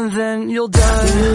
and then you'll die.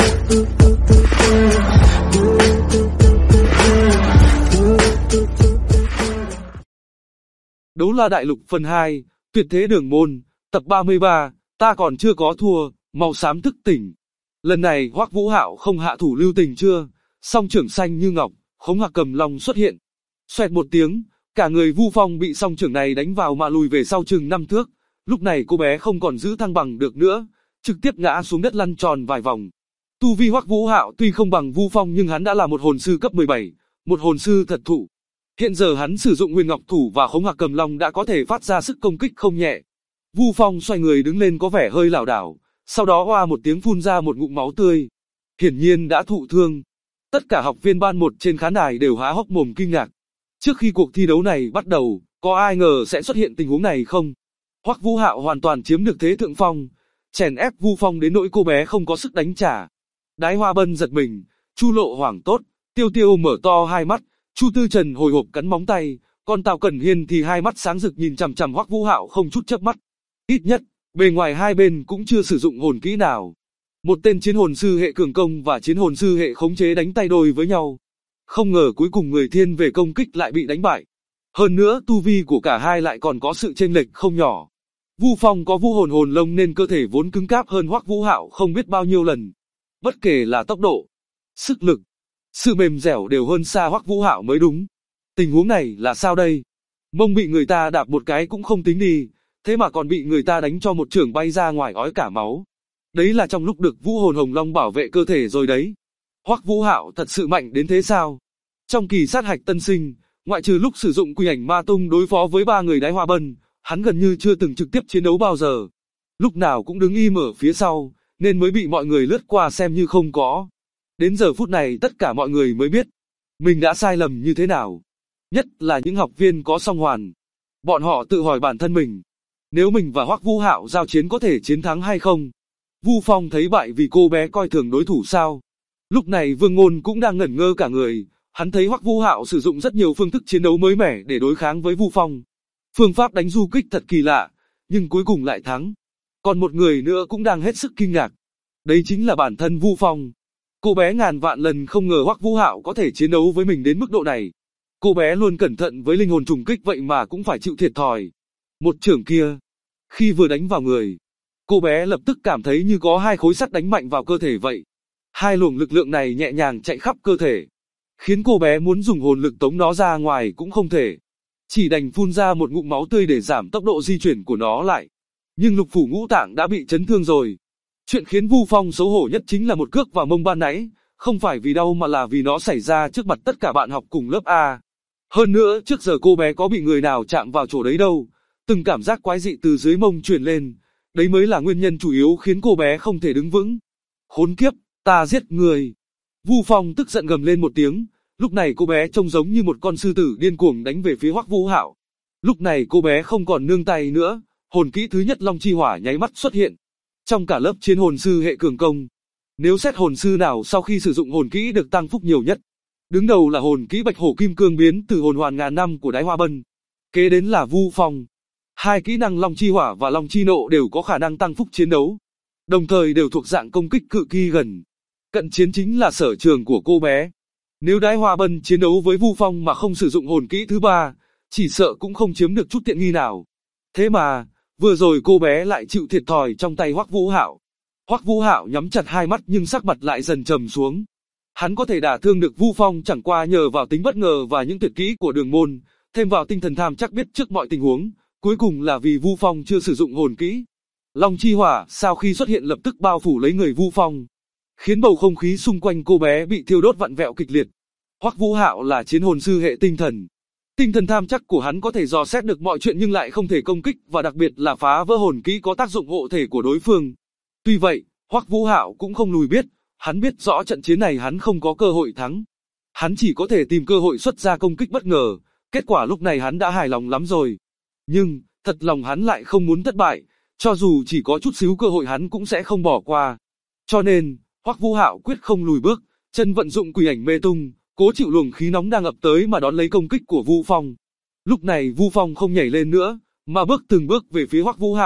Đấu La Đại Lục phần 2, Tuyệt Thế Đường Môn, tập 33, ta còn chưa có thua, màu xám thức tỉnh. Lần này Hoắc Vũ Hạo không hạ thủ lưu tình chưa, song trưởng xanh như ngọc, Khống Hạc Cầm Long xuất hiện. Xoẹt một tiếng, cả người Vu Phong bị song trưởng này đánh vào mà lùi về sau chừng 5 thước. Lúc này cô bé không còn giữ thăng bằng được nữa, trực tiếp ngã xuống đất lăn tròn vài vòng. Tu vi Hoắc Vũ Hạo tuy không bằng Vu Phong nhưng hắn đã là một hồn sư cấp 17, một hồn sư thật thụ. Hiện giờ hắn sử dụng Nguyên Ngọc Thủ và Khống Hạc Cầm Long đã có thể phát ra sức công kích không nhẹ. Vu Phong xoay người đứng lên có vẻ hơi lảo đảo, sau đó oa một tiếng phun ra một ngụm máu tươi. Hiển nhiên đã thụ thương. Tất cả học viên ban 1 trên khán đài đều há hốc mồm kinh ngạc. Trước khi cuộc thi đấu này bắt đầu, có ai ngờ sẽ xuất hiện tình huống này không? Hoắc Vũ Hạo hoàn toàn chiếm được thế thượng phong, chèn ép Vu Phong đến nỗi cô bé không có sức đánh trả. Đái Hoa Bân giật mình, Chu Lộ hoảng tốt, Tiêu Tiêu mở to hai mắt, Chu Tư Trần hồi hộp cắn móng tay, còn Tào Cẩn Hiên thì hai mắt sáng rực nhìn chằm chằm Hoắc Vũ Hạo không chút chớp mắt. Ít nhất, bề ngoài hai bên cũng chưa sử dụng hồn kỹ nào. Một tên chiến hồn sư hệ cường công và chiến hồn sư hệ khống chế đánh tay đôi với nhau. Không ngờ cuối cùng người thiên về công kích lại bị đánh bại. Hơn nữa tu vi của cả hai lại còn có sự chênh lệch không nhỏ. Vu Phong có vu hồn hồn lông nên cơ thể vốn cứng cáp hơn Hoắc Vũ Hạo không biết bao nhiêu lần. Bất kể là tốc độ, sức lực, sự mềm dẻo đều hơn xa Hoắc Vũ Hạo mới đúng. Tình huống này là sao đây? Mông bị người ta đạp một cái cũng không tính đi, thế mà còn bị người ta đánh cho một chưởng bay ra ngoài ói cả máu. Đấy là trong lúc được vũ hồn hồng long bảo vệ cơ thể rồi đấy. Hoắc Vũ Hạo thật sự mạnh đến thế sao? Trong kỳ sát hạch tân sinh, ngoại trừ lúc sử dụng Quỷ Ảnh Ma Tung đối phó với 3 người Đái Hoa Bân, hắn gần như chưa từng trực tiếp chiến đấu bao giờ. Lúc nào cũng đứng im ở phía sau, nên mới bị mọi người lướt qua xem như không có. Đến giờ phút này tất cả mọi người mới biết, mình đã sai lầm như thế nào. Nhất là những học viên có song hoàn. Bọn họ tự hỏi bản thân mình, nếu mình và Hoắc Vũ Hạo giao chiến có thể chiến thắng hay không? Vu Phong thấy bại vì cô bé coi thường đối thủ sao? Lúc này Vương Ngôn cũng đang ngẩn ngơ cả người, hắn thấy Hoắc Vũ Hạo sử dụng rất nhiều phương thức chiến đấu mới mẻ để đối kháng với Vu Phong. Phương pháp đánh du kích thật kỳ lạ, nhưng cuối cùng lại thắng. Còn một người nữa cũng đang hết sức kinh ngạc. Đấy chính là bản thân Vu Phong. Cô bé ngàn vạn lần không ngờ Hoắc Vũ Hạo có thể chiến đấu với mình đến mức độ này. Cô bé luôn cẩn thận với linh hồn trùng kích vậy mà cũng phải chịu thiệt thòi. Một chưởng kia, khi vừa đánh vào người, cô bé lập tức cảm thấy như có 2 khối sắt đánh mạnh vào cơ thể vậy. 2 luồng lực lượng này nhẹ nhàng chạy khắp cơ thể, khiến cô bé muốn dùng hồn lực tống nó ra ngoài cũng không thể. Chỉ đành phun ra một ngụm máu tươi để giảm tốc độ di chuyển của nó lại. Nhưng lục phủ ngũ tạng đã bị chấn thương rồi. Chuyện khiến Vu Phong xấu hổ nhất chính là một cước vào mông ban nãy, không phải vì đau mà là vì nó xảy ra trước mặt tất cả bạn học cùng lớp A. Hơn nữa trước giờ cô bé có bị người nào chạm vào chỗ đấy đâu, từng cảm giác quái dị từ dưới mông truyền lên, đấy mới là nguyên nhân chủ yếu khiến cô bé không thể đứng vững. Khốn kiếp, ta giết người. Vu Phong tức giận gầm lên một tiếng, lúc này cô bé trông giống như một con sư tử điên cuồng đánh về phía Hoắc Vũ Hạo. Lúc này cô bé không còn nương tay nữa, hồn kỹ thứ nhất Long Chi Hỏa nháy mắt xuất hiện. Trong cả lớp chiến hồn sư hệ cường công, nếu xét hồn sư nào sau khi sử dụng hồn kỹ được tăng phúc nhiều nhất, đứng đầu là hồn kỹ Bạch Hổ Kim Cương biến từ hồn hoàn ngàn năm của Đái Hoa Bân. Kế đến là Vu Phong. 2 kỹ năng Long Chi Hỏa và Long Chi Nộ đều có khả năng tăng phúc chiến đấu, đồng thời đều thuộc dạng công kích cự kỳ gần. Cận chiến chính là sở trường của cô bé. Nếu Đái Hoa Bân chiến đấu với Vu Phong mà không sử dụng hồn kỹ thứ 3, chỉ sợ cũng không chiếm được chút tiện nghi nào. Thế mà, vừa rồi cô bé lại chịu thiệt thòi trong tay Hoắc Vũ Hạo. Hoắc Vũ Hạo nhắm chặt hai mắt nhưng sắc mặt lại dần trầm xuống. Hắn có thể đả thương được Vu Phong chẳng qua nhờ vào tính bất ngờ và những tuyệt kỹ của Đường Môn, thêm vào tinh thần tham chắc biết trước mọi tình huống, cuối cùng là vì Vu Phong chưa sử dụng hồn kỹ. Long Chi Hỏa sau khi xuất hiện lập tức bao phủ lấy người Vu Phong, khiến bầu không khí xung quanh cô bé bị thiêu đốt vặn vẹo kịch liệt. Hoắc Vũ Hạo là chiến hồn sư hệ tinh thần. Tinh thần tham chắc của hắn có thể dò xét được mọi chuyện nhưng lại không thể công kích và đặc biệt là phá vỡ hồn kỹ có tác dụng hộ thể của đối phương. Tuy vậy, Hoắc Vũ Hạo cũng không lùi biết, hắn biết rõ trận chiến này hắn không có cơ hội thắng. Hắn chỉ có thể tìm cơ hội xuất ra công kích bất ngờ, kết quả lúc này hắn đã hài lòng lắm rồi. Nhưng, thật lòng hắn lại không muốn thất bại, cho dù chỉ có chút xíu cơ hội hắn cũng sẽ không bỏ qua. Cho nên, Hoắc Vũ Hạo quyết không lùi bước, chân vận dụng Quỷ Ảnh Mê Tung, cố chịu luồng khí nóng đang ập tới mà đón lấy công kích của Vu Phong. Lúc này Vu Phong không nhảy lên nữa, mà bước từng bước về phía Hoắc Vũ Hạo,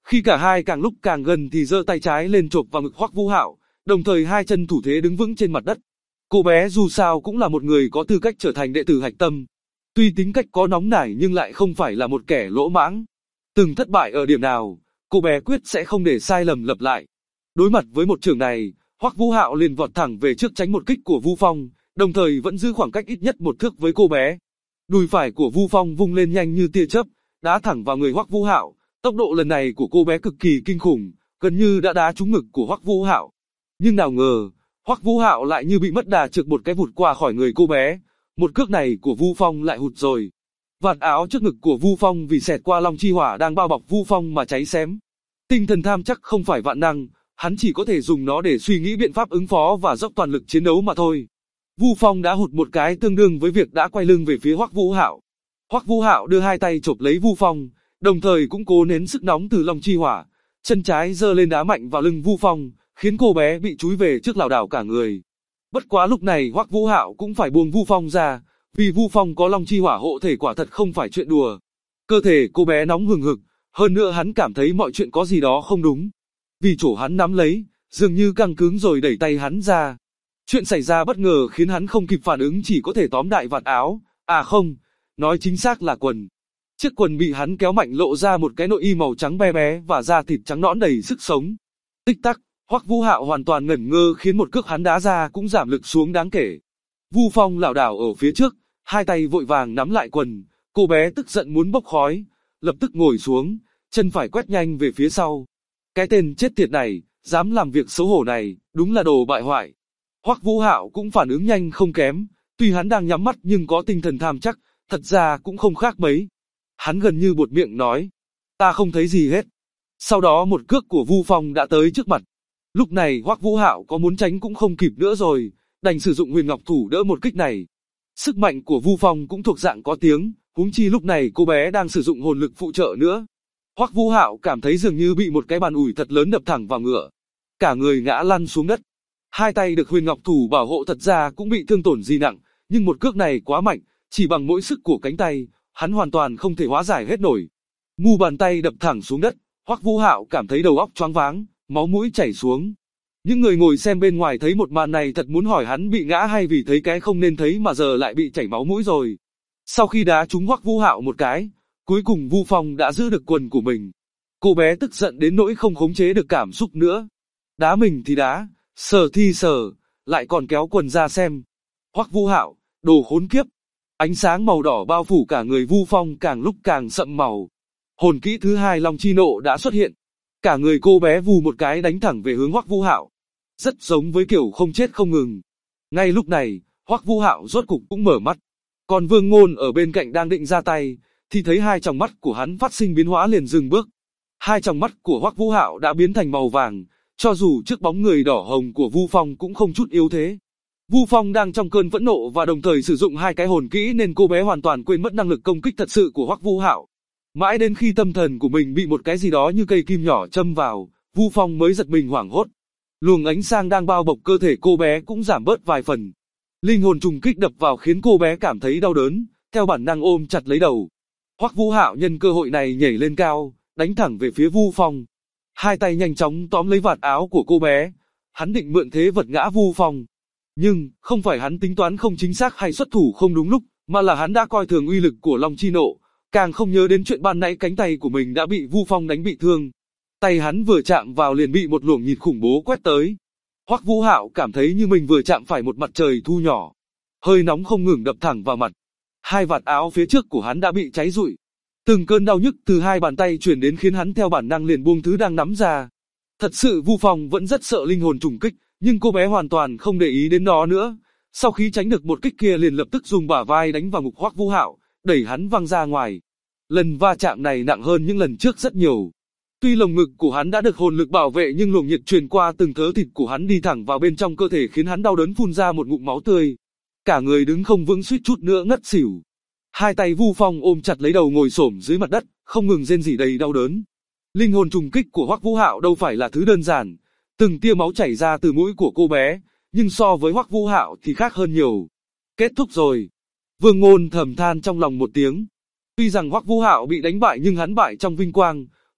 Khi cả hai càng lúc càng gần thì giơ tay trái lên chộp vào ngực Hoắc Vũ Hạo, đồng thời hai chân thủ thế đứng vững trên mặt đất. Cô bé dù sao cũng là một người có tư cách trở thành đệ tử Hạch Tâm. Tuy tính cách có nóng nảy nhưng lại không phải là một kẻ lỗ mãng. Từng thất bại ở điểm nào, cô bé quyết sẽ không để sai lầm lặp lại. Đối mặt với một chưởng này, Hoắc Vũ Hạo liền vọt thẳng về trước tránh một kích của Vu Phong, đồng thời vẫn giữ khoảng cách ít nhất 1 thước với cô bé. Đùi phải của Vu Phong vung lên nhanh như tia chớp, đá thẳng vào người Hoắc Vũ Hạo. Tốc độ lần này của cô bé cực kỳ kinh khủng, gần như đã đá trúng ngực của Hoắc Vũ Hạo. Nhưng nào ngờ, Hoắc Vũ Hạo lại như bị mất đà trượt một cái vụt qua khỏi người cô bé. Một cước này của Vu Phong lại hụt rồi. Vạt áo trước ngực của Vu Phong vì xẹt qua long chi hỏa đang bao bọc Vu Phong mà cháy xém. Tinh thần tham chắc không phải vạn năng, hắn chỉ có thể dùng nó để suy nghĩ biện pháp ứng phó và dốc toàn lực chiến đấu mà thôi. Vu Phong đã hụt một cái tương đương với việc đã quay lưng về phía Hoắc Vũ Hạo. Hoắc Vũ Hạo đưa hai tay chộp lấy Vu Phong, đồng thời cũng cố nén sức nóng từ long chi hỏa, chân trái giơ lên đá mạnh vào lưng Vu Phong, khiến cô bé bị chúi về trước lảo đảo cả người. Bất quá lúc này Hoắc Vũ Hạo cũng phải buông Vu Phong ra, vì Vu Phong có long chi hỏa hộ thể quả thật không phải chuyện đùa. Cơ thể cô bé nóng hừng hực, hơn nữa hắn cảm thấy mọi chuyện có gì đó không đúng. Vì chỗ hắn nắm lấy, dường như căng cứng rồi đẩy tay hắn ra. Chuyện xảy ra bất ngờ khiến hắn không kịp phản ứng, chỉ có thể tóm đại vạt áo, à không, nói chính xác là quần. Chiếc quần bị hắn kéo mạnh lộ ra một cái nội y màu trắng be bé và da thịt trắng nõn đầy sức sống. Tích tắc, Hoắc Vũ Hạo hoàn toàn ngẩn ngơ khiến một cước hắn đá ra cũng giảm lực xuống đáng kể. Vu Phong lảo đảo ở phía trước, hai tay vội vàng nắm lại quần, cô bé tức giận muốn bốc khói, lập tức ngồi xuống, chân phải quét nhanh về phía sau. Cái tên chết tiệt này, dám làm việc xấu hổ này, đúng là đồ bại hoại. Hoắc Vũ Hạo cũng phản ứng nhanh không kém, tuy hắn đang nhắm mắt nhưng có tinh thần tham chắc, thật ra cũng không khác mấy. Hắn gần như buột miệng nói, ta không thấy gì hết. Sau đó một cước của Vu Phong đã tới trước mặt. Lúc này Hoắc Vũ Hạo có muốn tránh cũng không kịp nữa rồi, đành sử dụng Huyền Ngọc Thủ đỡ một kích này. Sức mạnh của Vu Phong cũng thuộc dạng có tiếng, huống chi lúc này cô bé đang sử dụng hồn lực phụ trợ nữa. Hoắc Vũ Hạo cảm thấy dường như bị một cái bàn ủi thật lớn đập thẳng vào ngựa. Cả người ngã lăn xuống đất. Hai tay được Huyền Ngọc Thủ bảo hộ thật ra cũng bị thương tổn gì nặng, nhưng một cước này quá mạnh, chỉ bằng mỗi sức của cánh tay, hắn hoàn toàn không thể hóa giải hết nổi. Mu bàn tay đập thẳng xuống đất, Hoắc Vũ Hạo cảm thấy đầu óc choáng váng, máu mũi chảy xuống. Những người ngồi xem bên ngoài thấy một màn này thật muốn hỏi hắn bị ngã hay vì thấy cái không nên thấy mà giờ lại bị chảy máu mũi rồi. Sau khi đá trúng Hoắc Vũ Hạo một cái, cuối cùng Vu Phong đã giữ được quần của mình. Cô bé tức giận đến nỗi không khống chế được cảm xúc nữa. Đá mình thì đá, sờ thì sờ, lại còn kéo quần ra xem. Hoắc Vũ Hạo, đồ khốn kiếp. Ánh sáng màu đỏ bao phủ cả người Vu Phong càng lúc càng sậm màu. Hồn kỹ thứ hai Long Chi Nộ đã xuất hiện. Cả người cô bé vù một cái đánh thẳng về hướng Hoắc Vũ Hạo. Rất giống với kiểu không chết không ngừng. Ngay lúc này, Hoắc Vũ Hạo rốt cục cũng mở mắt. Còn Vương Ngôn ở bên cạnh đang định ra tay, thì thấy hai tròng mắt của hắn phát sinh biến hóa liền dừng bước. Hai tròng mắt của Hoắc Vũ Hạo đã biến thành màu vàng, cho dù trước bóng người đỏ hồng của Vu Phong cũng không chút yếu thế. Vu Phong đang trong cơn phẫn nộ và đồng thời sử dụng hai cái hồn kỹ nên cô bé hoàn toàn quên mất năng lực công kích thật sự của Hoắc Vũ Hạo. Mãi đến khi tâm thần của mình bị một cái gì đó như cây kim nhỏ châm vào, Vu Phong mới giật mình hoảng hốt. Luồng ánh sáng đang bao bọc cơ thể cô bé cũng giảm bớt vài phần. Linh hồn trùng kích đập vào khiến cô bé cảm thấy đau đớn, theo bản năng ôm chặt lấy đầu. Hoắc Vũ Hạo nhân cơ hội này nhảy lên cao, đánh thẳng về phía Vu Phong. Hai tay nhanh chóng tóm lấy vạt áo của cô bé, hắn định mượn thế vật ngã Vu Phong. Nhưng, không phải hắn tính toán không chính xác hay xuất thủ không đúng lúc, mà là hắn đã coi thường uy lực của Long Chi Nộ, càng không nhớ đến chuyện ban nãy cánh tay của mình đã bị Vu Phong đánh bị thương. Tay hắn vừa chạm vào liền bị một luồng nhiệt khủng bố quét tới. Hoắc Vũ Hạo cảm thấy như mình vừa chạm phải một mặt trời thu nhỏ. Hơi nóng không ngừng đập thẳng vào mặt. Hai vạt áo phía trước của hắn đã bị cháy rụi. Từng cơn đau nhức từ hai bàn tay truyền đến khiến hắn theo bản năng liền buông thứ đang nắm ra. Thật sự Vu Phong vẫn rất sợ linh hồn trùng kích, nhưng cô bé hoàn toàn không để ý đến nó nữa. Sau khi tránh được một kích kia liền lập tức dùng bả vai đánh vào ngực Hoắc Vũ Hạo, đẩy hắn văng ra ngoài. Lần va chạm này nặng hơn những lần trước rất nhiều. Tuy lồng ngực của hắn đã được hồn lực bảo vệ nhưng luồng nhiệt truyền qua từng thớ thịt của hắn đi thẳng vào bên trong cơ thể khiến hắn đau đớn phun ra một ngụm máu tươi. Cả người đứng không vững suýt chút nữa ngất xỉu. Hai tay Vu Phong ôm chặt lấy đầu ngồi xổm dưới mặt đất, không ngừng rên rỉ đầy đau đớn. Linh hồn trùng kích của Hoắc Vũ Hạo đâu phải là thứ đơn giản. Từng tia máu chảy ra từ mũi của cô bé, nhưng so với Hoắc Vũ Hạo thì khác hơn nhiều. Kết thúc rồi. Vương Ngôn thầm than trong lòng một tiếng. Tuy rằng Hoắc Vũ Hạo bị đánh bại nhưng hắn bại trong vinh quang.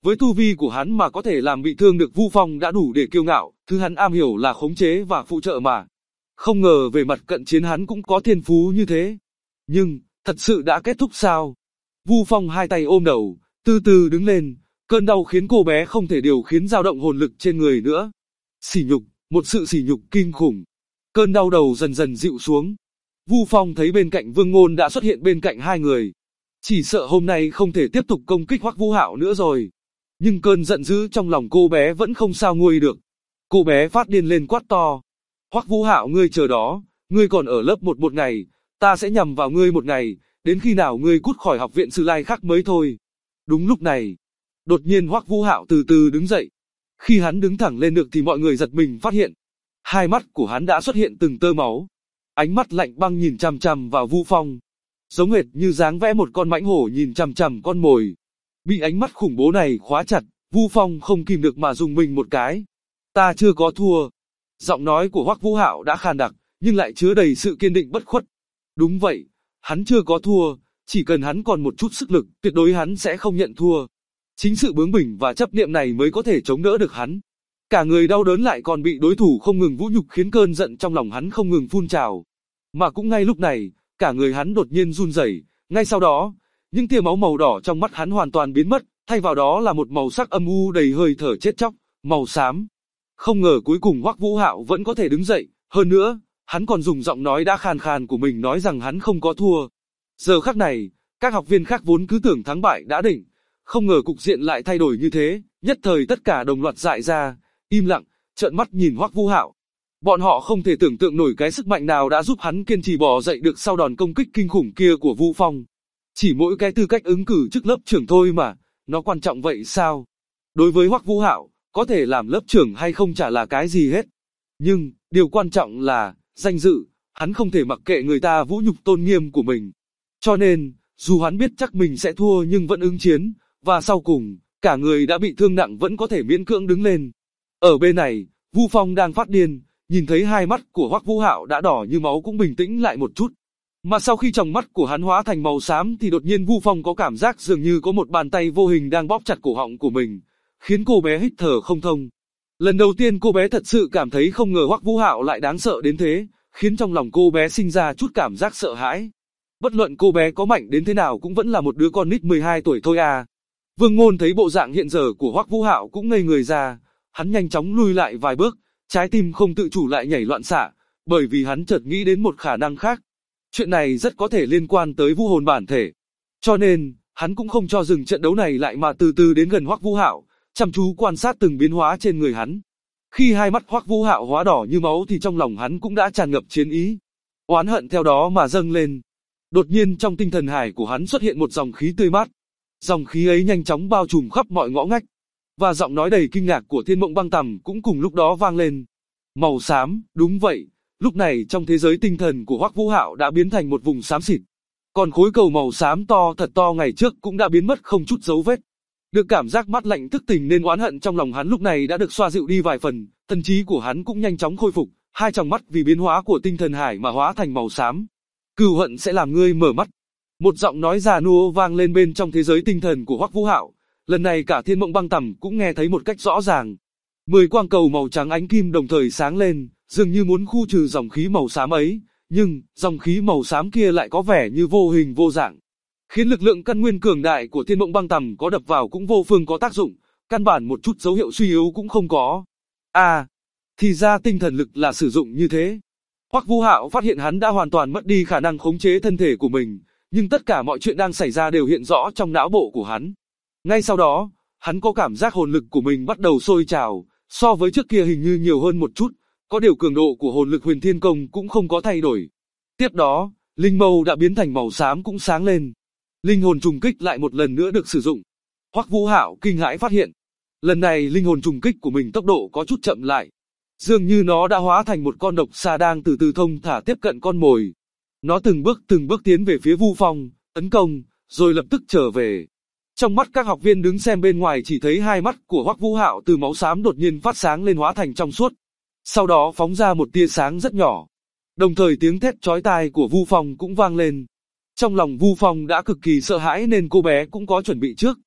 Với tu vi của hắn mà có thể làm bị thương được Vu Phong đã đủ để kiêu ngạo, thứ hắn am hiểu là khống chế và phụ trợ mà. Không ngờ về mặt cận chiến hắn cũng có thiên phú như thế. Nhưng, thật sự đã kết thúc sao? Vu Phong hai tay ôm đầu, từ từ đứng lên, cơn đau khiến cô bé không thể điều khiển dao động hồn lực trên người nữa. Sỉ nhục, một sự sỉ nhục kinh khủng. Cơn đau đầu dần dần dịu xuống. Vu Phong thấy bên cạnh Vương Ngôn đã xuất hiện bên cạnh hai người. Chỉ sợ hôm nay không thể tiếp tục công kích Hoắc Vũ Hạo nữa rồi. Nhưng cơn giận dữ trong lòng cô bé vẫn không sao nguôi được. Cô bé phát điên lên quát to. Hoắc Vũ Hạo, ngươi chờ đó, ngươi còn ở lớp 1 một ngày, ta sẽ nhằm vào ngươi một ngày, đến khi nào ngươi cút khỏi học viện Sử Lai Khắc mới thôi. Đúng lúc này, đột nhiên Hoắc Vũ Hạo từ từ đứng dậy. Khi hắn đứng thẳng lên được thì mọi người giật mình phát hiện, hai mắt của hắn đã xuất hiện từng tơ máu. Ánh mắt lạnh băng nhìn chằm chằm vào Vu Phong, giống hệt như dáng vẽ một con mãnh hổ nhìn chằm chằm con mồi. Bị ánh mắt khủng bố này khóa chặt, Vu Phong không kìm được mà rùng mình một cái. Ta chưa có thua. Giọng nói của Hoắc Vũ Hạo đã khàn đặc, nhưng lại chứa đầy sự kiên định bất khuất. Đúng vậy, hắn chưa có thua, chỉ cần hắn còn một chút sức lực, tuyệt đối hắn sẽ không nhận thua. Chính sự bướng bỉnh và chấp niệm này mới có thể chống đỡ được hắn. Cả người đau đớn lại còn bị đối thủ không ngừng vũ nhục khiến cơn giận trong lòng hắn không ngừng phun trào. Mà cũng ngay lúc này, cả người hắn đột nhiên run rẩy, ngay sau đó, những tia máu màu đỏ trong mắt hắn hoàn toàn biến mất, thay vào đó là một màu sắc âm u đầy hơi thở chết chóc, màu xám. Không ngờ cuối cùng Hoắc Vũ Hạo vẫn có thể đứng dậy, hơn nữa, hắn còn dùng giọng nói đã khàn khàn của mình nói rằng hắn không có thua. Giờ khắc này, các học viên khác vốn cứ tưởng thắng bại đã định, không ngờ cục diện lại thay đổi như thế, nhất thời tất cả đồng loạt dại ra, im lặng, trợn mắt nhìn Hoắc Vũ Hạo. Bọn họ không thể tưởng tượng nổi cái sức mạnh nào đã giúp hắn kiên trì bò dậy được sau đòn công kích kinh khủng kia của Vu Phong. Chỉ mỗi cái tư cách ứng cử chức lớp trưởng thôi mà, nó quan trọng vậy sao? Đối với Hoắc Vũ Hạo, có thể làm lớp trưởng hay không chả là cái gì hết. Nhưng, điều quan trọng là, danh dự, hắn không thể mặc kệ người ta vũ nhục tôn nghiêm của mình. Cho nên, dù hắn biết chắc mình sẽ thua nhưng vẫn ứng chiến, và sau cùng, cả người đã bị thương nặng vẫn có thể miễn cưỡng đứng lên. Ở bên này, Vu Phong đang phát điên, nhìn thấy hai mắt của Hoắc Vũ Hạo đã đỏ như máu cũng bình tĩnh lại một chút. Mà sau khi tròng mắt của hắn hóa thành màu xám thì đột nhiên Vu Phong có cảm giác dường như có một bàn tay vô hình đang bóp chặt cổ họng của mình, khiến cô bé hít thở không thông. Lần đầu tiên cô bé thật sự cảm thấy không ngờ Hoắc Vũ Hạo lại đáng sợ đến thế, khiến trong lòng cô bé sinh ra chút cảm giác sợ hãi. Bất luận cô bé có mạnh đến thế nào cũng vẫn là một đứa con nít 12 tuổi thôi à. Vương Ngôn thấy bộ dạng hiện giờ của Hoắc Vũ Hạo cũng ngây người ra, hắn nhanh chóng lùi lại vài bước, trái tim không tự chủ lại nhảy loạn xạ, bởi vì hắn chợt nghĩ đến một khả năng khác. Chuyện này rất có thể liên quan tới vũ hồn bản thể. Cho nên, hắn cũng không cho dừng trận đấu này lại mà từ từ đến gần Hoắc Vũ Hạo, chăm chú quan sát từng biến hóa trên người hắn. Khi hai mắt Hoắc Vũ Hạo hóa đỏ như máu thì trong lòng hắn cũng đã tràn ngập chiến ý. Oán hận theo đó mà dâng lên. Đột nhiên trong tinh thần hải của hắn xuất hiện một dòng khí tươi mát. Dòng khí ấy nhanh chóng bao trùm khắp mọi ngõ ngách. Và giọng nói đầy kinh ngạc của Thiên Mộng Băng Tầm cũng cùng lúc đó vang lên. Màu xám, đúng vậy. Lúc này trong thế giới tinh thần của Hoắc Vũ Hạo đã biến thành một vùng xám xịt. Còn khối cầu màu xám to thật to ngày trước cũng đã biến mất không chút dấu vết. Được cảm giác mát lạnh thức tỉnh nên oán hận trong lòng hắn lúc này đã được xoa dịu đi vài phần, thần trí của hắn cũng nhanh chóng khôi phục, hai tròng mắt vì biến hóa của tinh thần hải mà hóa thành màu xám. Cừu hận sẽ làm ngươi mở mắt. Một giọng nói già nua vang lên bên trong thế giới tinh thần của Hoắc Vũ Hạo. Lần này cả Thiên Mộng Băng Tầm cũng nghe thấy một cách rõ ràng. 10 quang cầu màu trắng ánh kim đồng thời sáng lên, dường như muốn khu trừ dòng khí màu xám ấy, nhưng dòng khí màu xám kia lại có vẻ như vô hình vô dạng, khiến lực lượng căn nguyên cường đại của Thiên Mộng Băng Tầm có đập vào cũng vô phương có tác dụng, căn bản một chút dấu hiệu suy yếu cũng không có. À, thì ra tinh thần lực là sử dụng như thế. Hoắc Vũ Hạo phát hiện hắn đã hoàn toàn mất đi khả năng khống chế thân thể của mình, nhưng tất cả mọi chuyện đang xảy ra đều hiện rõ trong não bộ của hắn. Ngay sau đó, hắn có cảm giác hồn lực của mình bắt đầu sôi trào, so với trước kia hình như nhiều hơn một chút, có điều cường độ của hồn lực Huyền Thiên Công cũng không có thay đổi. Tiếp đó, linh mâu đã biến thành màu xám cũng sáng lên. Linh hồn trùng kích lại một lần nữa được sử dụng. Hoắc Vũ Hạo kinh hãi phát hiện, lần này linh hồn trùng kích của mình tốc độ có chút chậm lại. Dường như nó đã hóa thành một con độc xà đang từ từ thông thả tiếp cận con mồi. Nó từng bước tiến về phía Vu Phong, tấn công, rồi lập tức trở về. Trong mắt các học viên đứng xem bên ngoài chỉ thấy hai mắt của Hoắc Vũ Hạo từ máu xám đột nhiên phát sáng lên hóa thành trong suốt. Sau đó phóng ra một tia sáng rất nhỏ. Đồng thời tiếng thét chói tai của Vu Phong cũng vang lên. Trong lòng Vu Phong đã cực kỳ sợ hãi nên cô bé cũng có chuẩn bị trước.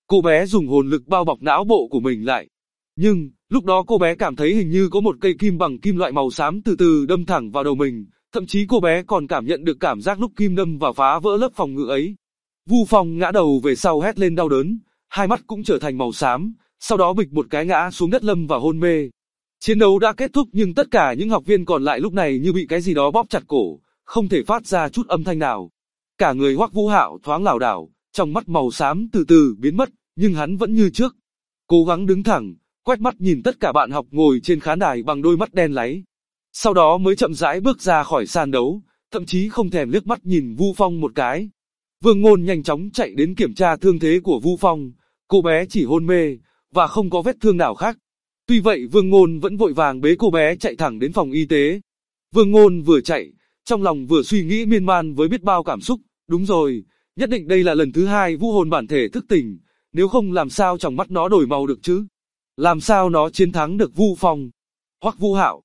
Cô bé dùng hồn lực bao bọc não bộ của mình lại. Nhưng, lúc đó cô bé cảm thấy hình như có một cây kim bằng kim loại màu xám từ từ đâm thẳng vào đầu mình, thậm chí cô bé còn cảm nhận được cảm giác lúc kim đâm vào phá vỡ lớp phòng ngự ấy. Vu Phong ngã đầu về sau hét lên đau đớn, hai mắt cũng trở thành màu xám, sau đó bịch một cái ngã xuống đất lâm vào hôn mê. Chiến đấu đã kết thúc nhưng tất cả những học viên còn lại lúc này như bị cái gì đó bóp chặt cổ, không thể phát ra chút âm thanh nào. Cả người Hoắc Vũ Hạo thoáng lảo đảo, trong mắt màu xám từ từ biến mất, nhưng hắn vẫn như trước. Cố gắng đứng thẳng, quét mắt nhìn tất cả bạn học ngồi trên khán đài bằng đôi mắt đen láy. Sau đó mới chậm rãi bước ra khỏi sàn đấu, thậm chí không thèm liếc mắt nhìn Vu Phong một cái. Vương Ngôn nhanh chóng chạy đến kiểm tra thương thế của Vu Phong, cô bé chỉ hôn mê, và không có vết thương nào khác. Tuy vậy Vương Ngôn vẫn vội vàng bế cô bé chạy thẳng đến phòng y tế. Vương Ngôn vừa chạy, trong lòng vừa suy nghĩ miên man với biết bao cảm xúc, đúng rồi, nhất định đây là lần thứ hai vũ hồn bản thể thức tỉnh, nếu không làm sao trong mắt nó đổi màu được chứ? Làm sao nó chiến thắng được Vu Phong? Hoắc Vũ Hạo,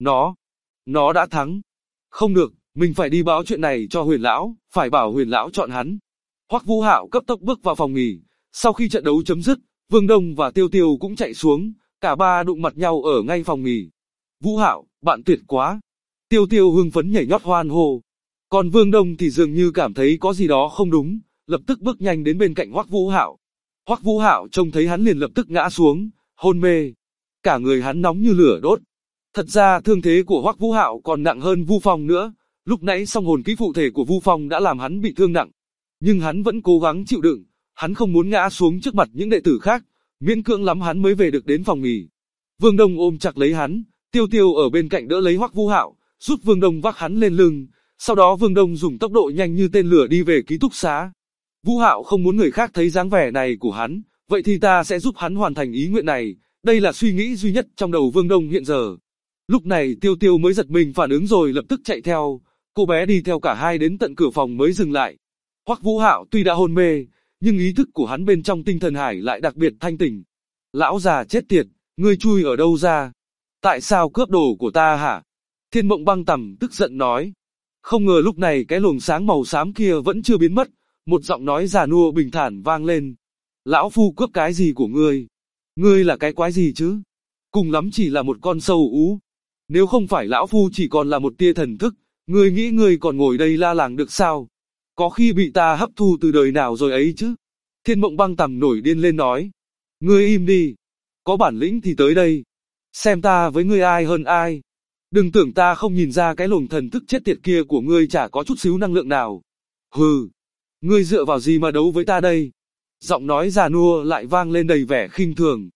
nó đã thắng. Không được, mình phải đi báo chuyện này cho Huyền lão, phải bảo Huyền lão chọn hắn. Hoắc Vũ Hạo cấp tốc bước vào phòng nghỉ, sau khi trận đấu chấm dứt, Vương Đông và Tiêu Tiêu cũng chạy xuống, cả ba đụng mặt nhau ở ngay phòng nghỉ. Vũ Hạo, bạn tuyệt quá. Tiêu Tiêu hưng phấn nhảy nhót hoan hô. Còn Vương Đông thì dường như cảm thấy có gì đó không đúng, lập tức bước nhanh đến bên cạnh Hoắc Vũ Hạo. Hoắc Vũ Hạo trông thấy hắn liền lập tức ngã xuống, hôn mê. Cả người hắn nóng như lửa đốt. Thật ra thương thế của Hoắc Vũ Hạo còn nặng hơn Vu Phong nữa, lúc nãy song hồn kỹ phụ thể của Vu Phong đã làm hắn bị thương nặng. Nhưng hắn vẫn cố gắng chịu đựng, hắn không muốn ngã xuống trước mặt những đệ tử khác, miễn cưỡng lắm hắn mới về được đến phòng nghỉ. Vương Đông ôm chặt lấy hắn, Tiêu Tiêu ở bên cạnh đỡ lấy Hoắc Vũ Hạo, giúp Vương Đông vác hắn lên lưng, sau đó Vương Đông dùng tốc độ nhanh như tên lửa đi về ký túc xá. Vũ Hạo không muốn người khác thấy dáng vẻ này của hắn, vậy thì ta sẽ giúp hắn hoàn thành ý nguyện này, đây là suy nghĩ duy nhất trong đầu Vương Đông hiện giờ. Lúc này Tiêu Tiêu mới giật mình phản ứng rồi lập tức chạy theo, cô bé đi theo cả hai đến tận cửa phòng mới dừng lại. Hoắc Vũ Hạo tuy đã hôn mê, nhưng ý thức của hắn bên trong tinh thần hải lại đặc biệt thanh tỉnh. Lão già chết tiệt, ngươi chui ở đâu ra? Tại sao cướp đồ của ta hả? Thiên Mộng Băng Tầm tức giận nói. Không ngờ lúc này cái luồng sáng màu xám kia vẫn chưa biến mất, một giọng nói già nua bình thản vang lên. Lão phu cướp cái gì của ngươi? Ngươi là cái quái gì chứ? Cùng lắm chỉ là một con sâu ú. Nếu không phải lão phu chỉ còn là một tia thần thức, ngươi nghĩ ngươi còn ngồi đây la làng được sao? Có khi bị ta hấp thu từ đời nào rồi ấy chứ? Thiên Mộng Băng Tầm nổi điên lên nói. Ngươi im đi. Có bản lĩnh thì tới đây. Xem ta với ngươi ai hơn ai. Đừng tưởng ta không nhìn ra cái luồng thần thức chết tiệt kia của ngươi chả có chút xíu năng lượng nào. Hừ. Ngươi dựa vào gì mà đấu với ta đây? Giọng nói già nua lại vang lên đầy vẻ khinh thường.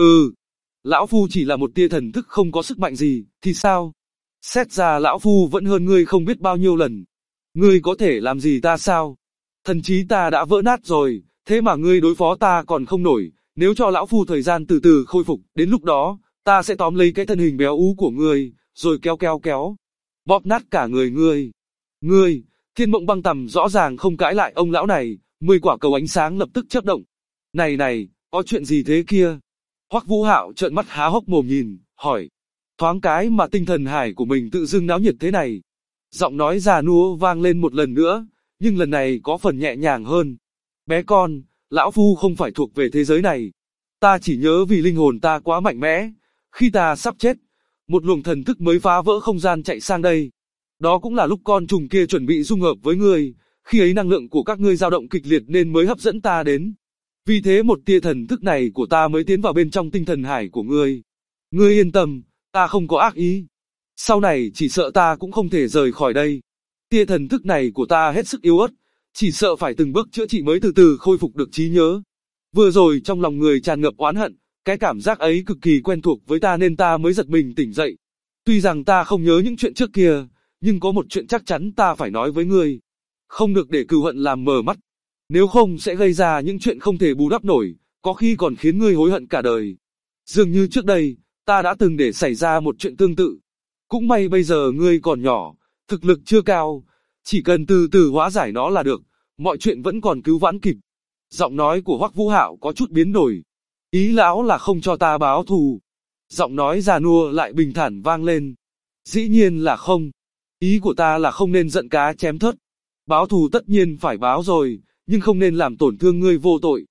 Lão phu chỉ là một tia thần thức không có sức mạnh gì, thì sao? Xét ra lão phu vẫn hơn ngươi không biết bao nhiêu lần. Ngươi có thể làm gì ta sao? Thần trí ta đã vỡ nát rồi, thế mà ngươi đối phó ta còn không nổi, nếu cho lão phu thời gian từ từ khôi phục, đến lúc đó, ta sẽ tóm lấy cái thân hình béo ú của ngươi, rồi kéo, bóp nát cả người ngươi. Ngươi, Thiên Mộng Băng Tầm rõ ràng không cãi lại ông lão này, 10 quả cầu ánh sáng lập tức chớp động. Này, có chuyện gì thế kia? Hoắc Vũ Hạo trợn mắt há hốc mồm nhìn, hỏi. Thoáng cái mà tinh thần hải của mình tự dưng náo nhiệt thế này. Giọng nói già nua vang lên một lần nữa, nhưng lần này có phần nhẹ nhàng hơn. Bé con, lão phu không phải thuộc về thế giới này. Ta chỉ nhớ vì linh hồn ta quá mạnh mẽ. Khi ta sắp chết, một luồng thần thức mới phá vỡ không gian chạy sang đây. Đó cũng là lúc con trùng kia chuẩn bị dung hợp với ngươi. Khi ấy năng lượng của các ngươi dao động kịch liệt nên mới hấp dẫn ta đến. Vì thế một tia thần thức này của ta mới tiến vào bên trong tinh thần hải của ngươi. Ngươi yên tâm, ta không có ác ý. Sau này chỉ sợ ta cũng không thể rời khỏi đây. Tia thần thức này của ta hết sức yếu ớt, chỉ sợ phải từng bước chữa trị mới từ từ khôi phục được trí nhớ. Vừa rồi trong lòng người tràn ngập oán hận, cái cảm giác ấy cực kỳ quen thuộc với ta nên ta mới giật mình tỉnh dậy. Tuy rằng ta không nhớ những chuyện trước kia, nhưng có một chuyện chắc chắn ta phải nói với ngươi. Không được để cừu hận làm mờ mắt. Nếu không sẽ gây ra những chuyện không thể bù đắp nổi, có khi còn khiến ngươi hối hận cả đời. Dường như trước đây, ta đã từng để xảy ra một chuyện tương tự. Cũng may bây giờ ngươi còn nhỏ, thực lực chưa cao, chỉ cần từ từ hóa giải nó là được, mọi chuyện vẫn còn cứu vãn kịp. Giọng nói của Hoắc Vũ Hạo có chút biến đổi. Ý lão là không cho ta báo thù. Giọng nói già nua lại bình thản vang lên. Dĩ nhiên là không. Ý của ta là không nên giận cá chém thớt. Báo thù tất nhiên phải báo rồi, nhưng không nên làm tổn thương ngươi vô tội.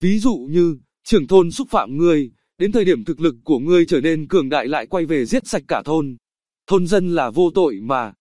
Ví dụ như, trưởng thôn xúc phạm ngươi, đến thời điểm thực lực của ngươi trở nên cường đại lại quay về giết sạch cả thôn. Thôn dân là vô tội mà.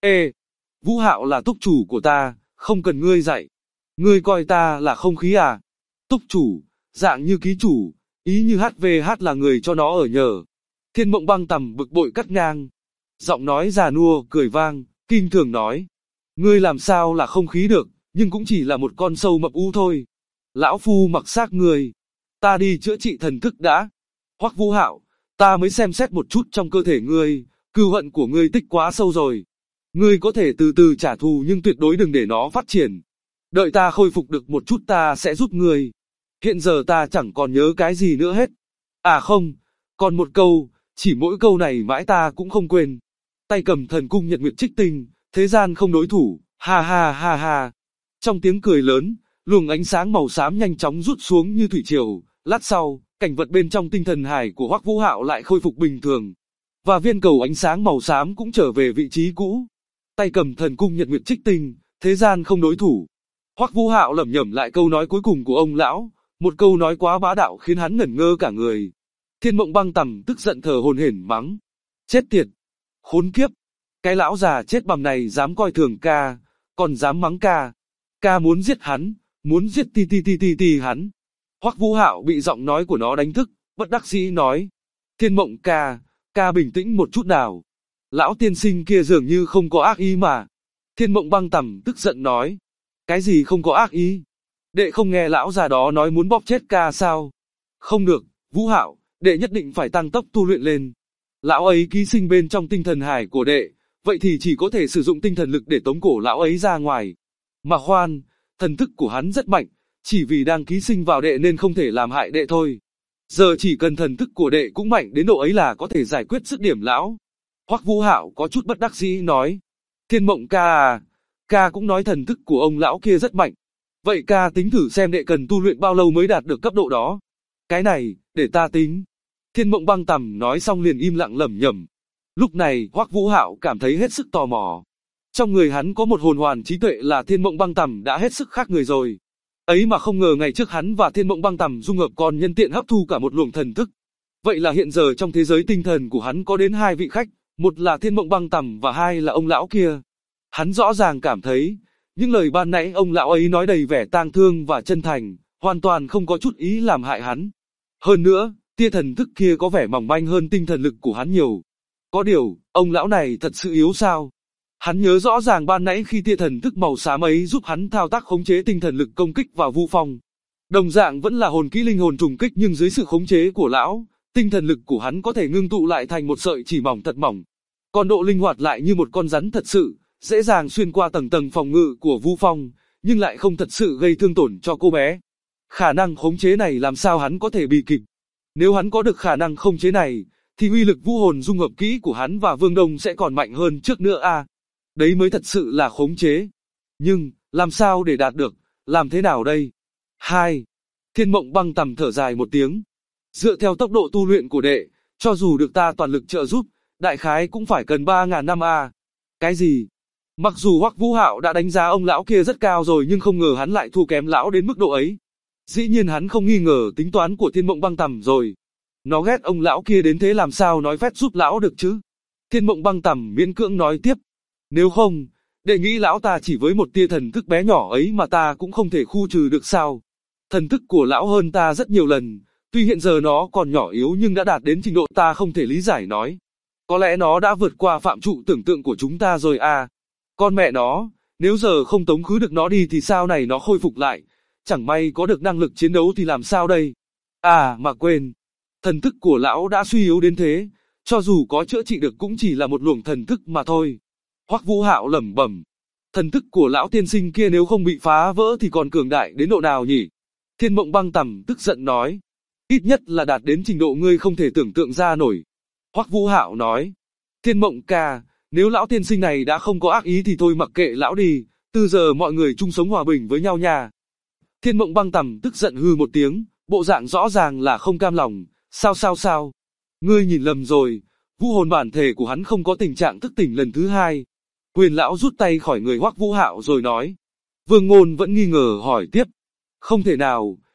Vũ Hạo là túc chủ của ta, không cần ngươi dạy. Ngươi coi ta là không khí à? Túc chủ, dạng như ký chủ, ý như HVH là người cho nó ở nhờ. Thiên Mộng Băng Tầm bực bội cắt ngang. Giọng nói già nua, cười vang, kinh thường nói. Ngươi làm sao là không khí được, nhưng cũng chỉ là một con sâu mập u thôi. Lão phu mặc xác ngươi. Ta đi chữa trị thần thức đã. Hoắc Vũ Hạo, ta mới xem xét một chút trong cơ thể ngươi, cừu hận của ngươi tích quá sâu rồi. Ngươi có thể từ từ trả thù nhưng tuyệt đối đừng để nó phát triển. Đợi ta khôi phục được một chút ta sẽ giúp ngươi. Hiện giờ ta chẳng còn nhớ cái gì nữa hết. À không, còn một câu, chỉ mỗi câu này mãi ta cũng không quên. Tay cầm thần cung nhật nguyệt trích tinh, thế gian không đối thủ, ha ha ha ha. Trong tiếng cười lớn, luồng ánh sáng màu xám nhanh chóng rút xuống như thủy triều. Lát sau, cảnh vật bên trong tinh thần hải của Hoắc Vũ Hạo lại khôi phục bình thường. Và viên cầu ánh sáng màu xám cũng trở về vị trí cũ. Tay cầm thần cung nhật nguyệt trích tinh, thế gian không đối thủ. Hoắc Vũ Hạo lẩm nhẩm lại câu nói cuối cùng của ông lão, một câu nói quá bá đạo khiến hắn ngẩn ngơ cả người. Thiên Mộng Băng Tầm tức giận thở hổn hển mắng. Chết tiệt! Khốn kiếp! Cái lão già chết bầm này dám coi thường ca, còn dám mắng ca. Ca muốn giết hắn, muốn giết ti hắn. Hoắc Vũ Hạo bị giọng nói của nó đánh thức, bất đắc dĩ nói. Thiên Mộng ca, ca bình tĩnh một chút nào. Lão tiên sinh kia dường như không có ác ý mà. Thiên Mộng Băng Tầm tức giận nói. Cái gì không có ác ý? Đệ không nghe lão già đó nói muốn bóp chết ca sao? Không được, Vũ Hạo, đệ nhất định phải tăng tốc tu luyện lên. Lão ấy ký sinh bên trong tinh thần hải của đệ, vậy thì chỉ có thể sử dụng tinh thần lực để tống cổ lão ấy ra ngoài. Mà khoan, thần thức của hắn rất mạnh, chỉ vì đang ký sinh vào đệ nên không thể làm hại đệ thôi. Giờ chỉ cần thần thức của đệ cũng mạnh đến độ ấy là có thể giải quyết dứt điểm lão. Hoắc Vũ Hạo có chút bất đắc dĩ nói. Thiên Mộng ca à, ca cũng nói thần thức của ông lão kia rất mạnh. Vậy ca tính thử xem đệ cần tu luyện bao lâu mới đạt được cấp độ đó. Cái này, để ta tính. Thiên Mộng Băng Tầm nói xong liền im lặng lẩm nhẩm. Lúc này, Hoắc Vũ Hạo cảm thấy hết sức tò mò. Trong người hắn có một hồn hoàn trí tuệ là Thiên Mộng Băng Tầm đã hết sức khác người rồi. Ấy mà không ngờ ngày trước hắn và Thiên Mộng Băng Tầm dung hợp còn nhân tiện hấp thu cả một luồng thần thức. Vậy là hiện giờ trong thế giới tinh thần của hắn có đến hai vị khách, một là Thiên Mộng Băng Tầm và hai là ông lão kia. Hắn rõ ràng cảm thấy, những lời ban nãy ông lão ấy nói đầy vẻ tang thương và chân thành, hoàn toàn không có chút ý làm hại hắn. Hơn nữa, tia thần thức kia có vẻ mỏng manh hơn tinh thần lực của hắn nhiều. Có điều, ông lão này thật sự yếu sao? Hắn nhớ rõ ràng ban nãy khi tia thần thức màu xám ấy giúp hắn thao tác khống chế tinh thần lực công kích vào Vu Phong. Đồng dạng vẫn là hồn kỹ linh hồn trùng kích nhưng dưới sự khống chế của lão, tinh thần lực của hắn có thể ngưng tụ lại thành một sợi chỉ mỏng thật mỏng. Còn độ linh hoạt lại như một con rắn thật sự, dễ dàng xuyên qua tầng tầng phòng ngự của Vu Phong, nhưng lại không thật sự gây thương tổn cho cô bé. Khả năng khống chế này làm sao hắn có thể bị kịp? Nếu hắn có được khả năng khống chế này, thì uy lực vũ hồn dung hợp kỹ của hắn và Vương Đông sẽ còn mạnh hơn trước nữa à? Đấy mới thật sự là khống chế. Nhưng, làm sao để đạt được, làm thế nào đây? 2. Thiên Mộng Băng Tầm thở dài một tiếng. Dựa theo tốc độ tu luyện của đệ, cho dù được ta toàn lực trợ giúp, đại khái cũng phải cần 3.000 năm à? Cái gì? Mặc dù Hoắc Vũ Hạo đã đánh giá ông lão kia rất cao rồi nhưng không ngờ hắn lại thua kém lão đến mức độ ấy. Dĩ nhiên hắn không nghi ngờ tính toán của Thiên Mộng Băng Tầm rồi. Nó ghét ông lão kia đến thế làm sao nói phép giúp lão được chứ? Thiên Mộng Băng Tầm miễn cưỡng nói tiếp. Nếu không, đệ nghĩ lão ta chỉ với một tia thần thức bé nhỏ ấy mà ta cũng không thể khu trừ được sao? Thần thức của lão hơn ta rất nhiều lần, tuy hiện giờ nó còn nhỏ yếu nhưng đã đạt đến trình độ ta không thể lý giải nói. Có lẽ nó đã vượt qua phạm trụ tưởng tượng của chúng ta rồi à? Con mẹ nó, nếu giờ không tống khứ được nó đi thì sau này nó khôi phục lại, chẳng may có được năng lực chiến đấu thì làm sao đây? À mà quên, thần thức của lão đã suy yếu đến thế, cho dù có chữa trị được cũng chỉ là một luồng thần thức mà thôi. Hoắc Vũ Hạo lẩm bẩm, thần thức của lão tiên sinh kia nếu không bị phá vỡ thì còn cường đại đến độ nào nhỉ? Thiên Mộng Băng Tầm tức giận nói, ít nhất là đạt đến trình độ ngươi không thể tưởng tượng ra nổi. Hoắc Vũ Hạo nói, Thiên Mộng ca, nếu lão tiên sinh này đã không có ác ý thì thôi mặc kệ lão đi, từ giờ mọi người chung sống hòa bình với nhau nha. Thiên Mộng Băng Tầm tức giận hừ một tiếng, bộ dạng rõ ràng là không cam lòng, sao? Ngươi nhìn lầm rồi, vũ hồn bản thể của hắn không có tình trạng thức tỉnh lần thứ hai. Quyền lão rút tay khỏi người Hoắc Vũ Hạo rồi nói. Vương Ngôn vẫn nghi ngờ hỏi tiếp. Không thể nào,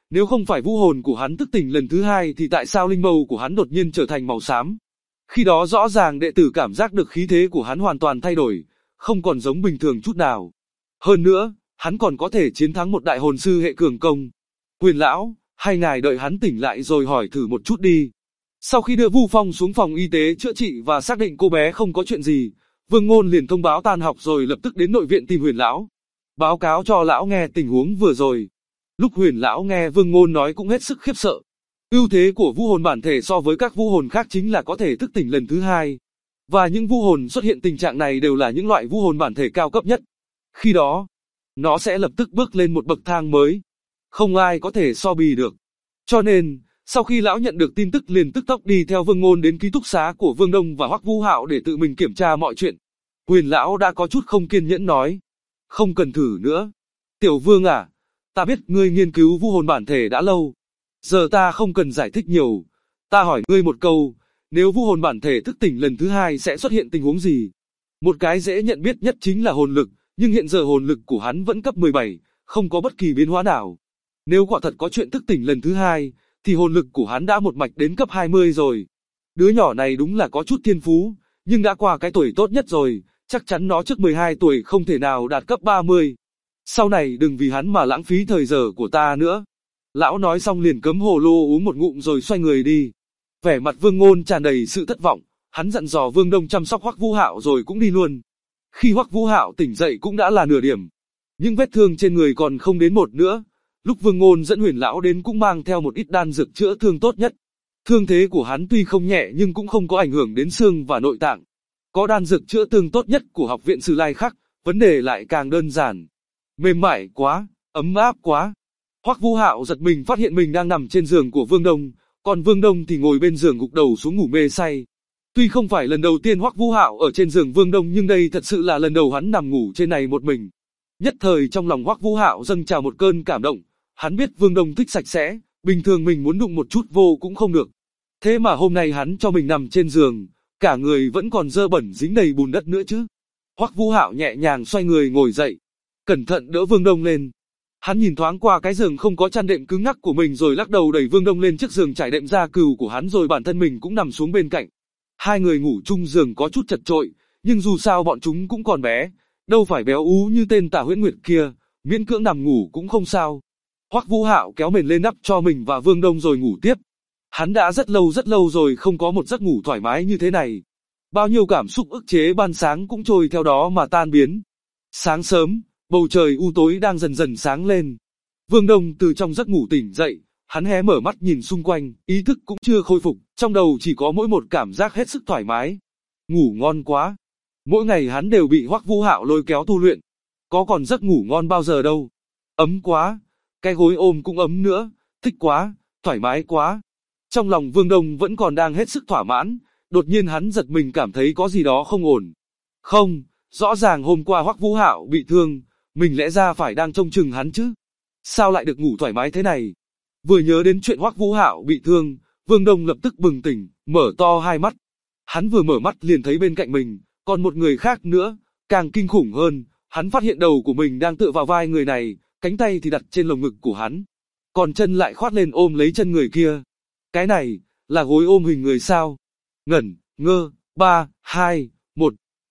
nếu không phải vũ hồn của hắn thức tỉnh lần thứ hai thì tại sao linh mâu của hắn đột nhiên trở thành màu xám? Khi đó rõ ràng đệ tử cảm giác được khí thế của hắn hoàn toàn thay đổi, không còn giống bình thường chút nào. Hơn nữa, hắn còn có thể chiến thắng một đại hồn sư hệ cường công. Huyền lão, hay ngài đợi hắn tỉnh lại rồi hỏi thử một chút đi. Sau khi đưa Vu Phong xuống phòng y tế chữa trị và xác định cô bé không có chuyện gì, Vương Ngôn liền thông báo tan học rồi lập tức đến nội viện tìm Huyền lão. Báo cáo cho lão nghe tình huống vừa rồi. Lúc Huyền lão nghe Vương Ngôn nói cũng hết sức khiếp sợ. Ưu thế của vũ hồn bản thể so với các vũ hồn khác chính là có thể thức tỉnh lần thứ hai. Và những vũ hồn xuất hiện tình trạng này đều là những loại vũ hồn bản thể cao cấp nhất. Khi đó, nó sẽ lập tức bước lên một bậc thang mới. Không ai có thể so bì được. Cho nên, sau khi lão nhận được tin tức liền tức tốc đi theo Vương Ngôn đến ký túc xá của Vương Đông và Hoắc Vũ Hạo để tự mình kiểm tra mọi chuyện. Huyền lão đã có chút không kiên nhẫn nói. Không cần thử nữa. Tiểu Vương à, ta biết ngươi nghiên cứu vũ hồn bản thể đã lâu. Giờ ta không cần giải thích nhiều. Ta hỏi ngươi một câu, nếu vũ hồn bản thể thức tỉnh lần thứ hai sẽ xuất hiện tình huống gì? Một cái dễ nhận biết nhất chính là hồn lực, nhưng hiện giờ hồn lực của hắn vẫn cấp 17, không có bất kỳ biến hóa nào. Nếu quả thật có chuyện thức tỉnh lần thứ hai, thì hồn lực của hắn đã một mạch đến cấp 20 rồi. Đứa nhỏ này đúng là có chút thiên phú, nhưng đã qua cái tuổi tốt nhất rồi, chắc chắn nó trước 12 tuổi không thể nào đạt cấp 30. Sau này đừng vì hắn mà lãng phí thời giờ của ta nữa. Lão nói xong liền cấm hồ lô uống một ngụm rồi xoay người đi. Vẻ mặt Vương Ngôn tràn đầy sự thất vọng, hắn dặn dò Vương Đông chăm sóc Hoắc Vũ Hạo rồi cũng đi luôn. Khi Hoắc Vũ Hạo tỉnh dậy cũng đã là nửa điểm. Nhưng vết thương trên người còn không đến một nữa. Lúc Vương Ngôn dẫn Huyền lão đến cũng mang theo một ít đan dược chữa thương tốt nhất. Thương thế của hắn tuy không nhẹ nhưng cũng không có ảnh hưởng đến xương và nội tạng. Có đan dược chữa thương tốt nhất của học viện Sử Lai Khắc, vấn đề lại càng đơn giản. Mềm mại quá, ấm áp quá. Hoắc Vũ Hạo giật mình phát hiện mình đang nằm trên giường của Vương Đông, còn Vương Đông thì ngồi bên giường gục đầu xuống ngủ mê say. Tuy không phải lần đầu tiên Hoắc Vũ Hạo ở trên giường Vương Đông nhưng đây thật sự là lần đầu hắn nằm ngủ trên này một mình. Nhất thời trong lòng Hoắc Vũ Hạo dâng trào một cơn cảm động, hắn biết Vương Đông thích sạch sẽ, bình thường mình muốn đụng một chút vô cũng không được. Thế mà hôm nay hắn cho mình nằm trên giường, cả người vẫn còn dơ bẩn dính đầy bùn đất nữa chứ. Hoắc Vũ Hạo nhẹ nhàng xoay người ngồi dậy, cẩn thận đỡ Vương Đông lên. Hắn nhìn thoáng qua cái giường không có chăn đệm cứng ngắc của mình rồi lắc đầu đẩy Vương Đông lên chiếc giường trải đệm da cừu của hắn rồi bản thân mình cũng nằm xuống bên cạnh. Hai người ngủ chung giường có chút chật chội, nhưng dù sao bọn chúng cũng còn bé, đâu phải béo ú như tên Tả Huyễn Nguyệt kia, miễn cưỡng nằm ngủ cũng không sao. Hoắc Vũ Hạo kéo mền lên đắp cho mình và Vương Đông rồi ngủ tiếp. Hắn đã rất lâu rồi không có một giấc ngủ thoải mái như thế này. Bao nhiêu cảm xúc ức chế ban sáng cũng trôi theo đó mà tan biến. Sáng sớm, bầu trời u tối đang dần dần sáng lên. Vương Đông từ trong giấc ngủ tỉnh dậy, hắn hé mở mắt nhìn xung quanh, ý thức cũng chưa khôi phục, trong đầu chỉ có mỗi một cảm giác hết sức thoải mái. Ngủ ngon quá. Mỗi ngày hắn đều bị Hoắc Vũ Hạo lôi kéo tu luyện. Có còn giấc ngủ ngon bao giờ đâu. Ấm quá. Cái gối ôm cũng ấm nữa. Thích quá. Thoải mái quá. Trong lòng Vương Đông vẫn còn đang hết sức thỏa mãn. Đột nhiên hắn giật mình cảm thấy có gì đó không ổn. Không, rõ ràng hôm qua Hoắc Vũ Hạo bị thương. Mình lẽ ra phải đang trông chừng hắn chứ. Sao lại được ngủ thoải mái thế này? Vừa nhớ đến chuyện Hoắc Vũ Hạo bị thương, Vương Đông lập tức bừng tỉnh, mở to hai mắt. Hắn vừa mở mắt liền thấy bên cạnh mình, còn một người khác nữa, càng kinh khủng hơn, hắn phát hiện đầu của mình đang tựa vào vai người này, cánh tay thì đặt trên lồng ngực của hắn, còn chân lại khoát lên ôm lấy chân người kia. Cái này, là gối ôm hình người sao? Ngẩn, ngơ, 3, 2, 1.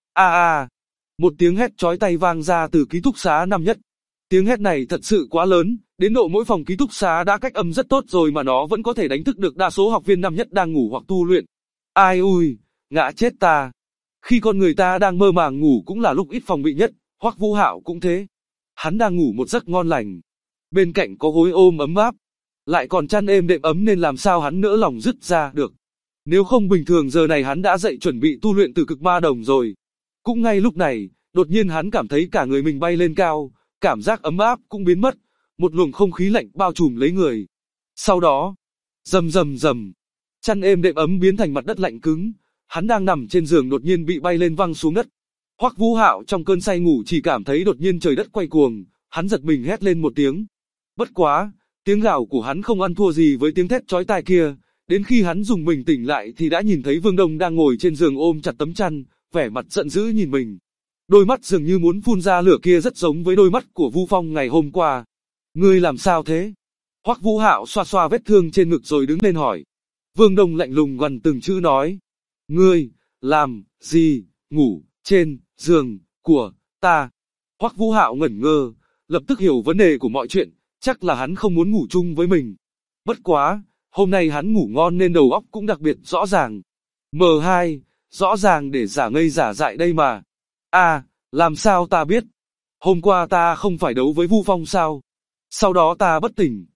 Một tiếng hét chói tai vang ra từ ký túc xá năm nhất. Tiếng hét này thật sự quá lớn, đến độ mỗi phòng ký túc xá đã cách âm rất tốt rồi mà nó vẫn có thể đánh thức được đa số học viên năm nhất đang ngủ hoặc tu luyện. Ai ui, ngã chết ta. Khi con người ta đang mơ màng ngủ cũng là lúc ít phòng bị nhất, Hoắc Vũ Hạo cũng thế. Hắn đang ngủ một giấc ngon lành. Bên cạnh có gối ôm ấm áp, lại còn chăn êm đệm ấm nên làm sao hắn nỡ lòng dứt ra được. Nếu không bình thường giờ này hắn đã dậy chuẩn bị tu luyện từ cực ma đồng rồi. Cũng ngay lúc này, đột nhiên hắn cảm thấy cả người mình bay lên cao, cảm giác ấm áp cũng biến mất, một luồng không khí lạnh bao trùm lấy người. Sau đó, rầm rầm rầm, chăn êm đệm ấm biến thành mặt đất lạnh cứng, hắn đang nằm trên giường đột nhiên bị bay lên văng xuống đất. Hoắc Vũ Hạo trong cơn say ngủ chỉ cảm thấy đột nhiên trời đất quay cuồng, hắn giật mình hét lên một tiếng. Bất quá, tiếng gào của hắn không ăn thua gì với tiếng thét chói tai kia, đến khi hắn dùng mình tỉnh lại thì đã nhìn thấy Vương Đông đang ngồi trên giường ôm chặt tấm chăn, vẻ mặt giận dữ nhìn mình. Đôi mắt dường như muốn phun ra lửa kia rất giống với đôi mắt của Vu Phong ngày hôm qua. Ngươi làm sao thế? Hoắc Vũ Hạo xoa xoa vết thương trên ngực rồi đứng lên hỏi. Vương Đông lạnh lùng gần từng chữ nói. Ngươi, làm, gì, ngủ, trên, giường, của, ta. Hoắc Vũ Hạo ngẩn ngơ, lập tức hiểu vấn đề của mọi chuyện, chắc là hắn không muốn ngủ chung với mình. Bất quá, hôm nay hắn ngủ ngon nên đầu óc cũng đặc biệt rõ ràng. M2, rõ ràng để giả ngây giả dại đây mà. Làm sao ta biết? Hôm qua ta không phải đấu với Vu Phong sao? Sau đó ta bất tỉnh,